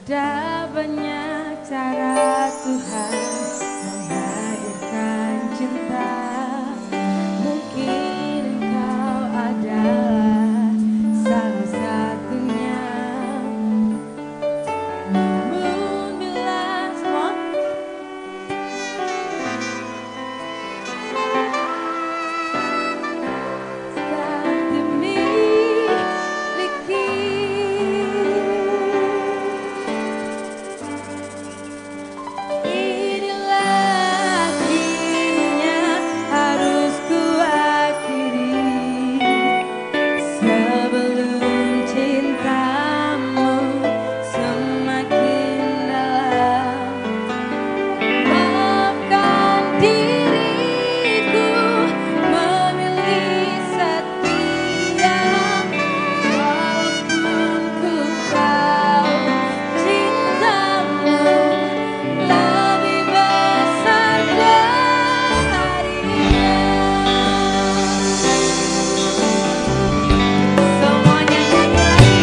Ada banyak cara Tuhan menghadirkan cinta. Mungkin engkau adalah salah satunya. Namun bila semua tak dimiliki, inilah akhirnya harus kuakhiri. Sebelum cintamu semakin dalam, maafkan diriku memilih setia. Walaupun ku tahu cintamu lebih besar darinya. Semuanya nyanyi lagi.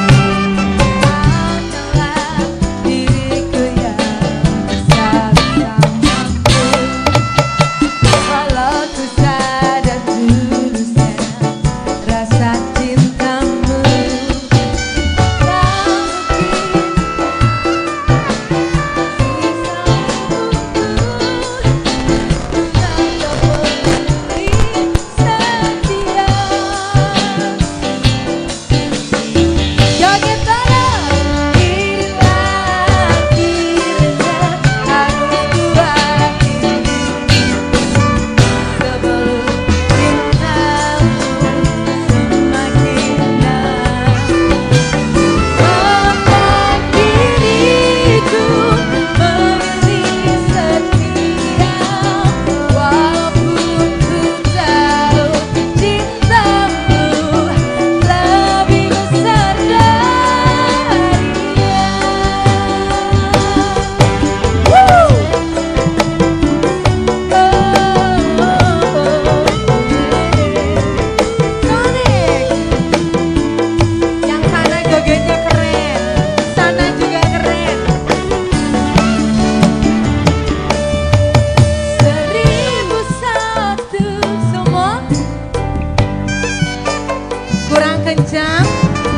Hanyalah diriku yang bisa bersamamu. Walau ku sadar tulusnya rasa cintamu, tak mungkin sisa untukku. Joget bareng. Inilah akhirnya harus kuakhiri. Sebelum cintamu semakin dalam, maafkan diriku memilih setia. Walaupun ku tahu cintamu lebih besar darinya. Sonic, yang sana jogetnya keren, sana juga keren. 1001 semua kurang kencang.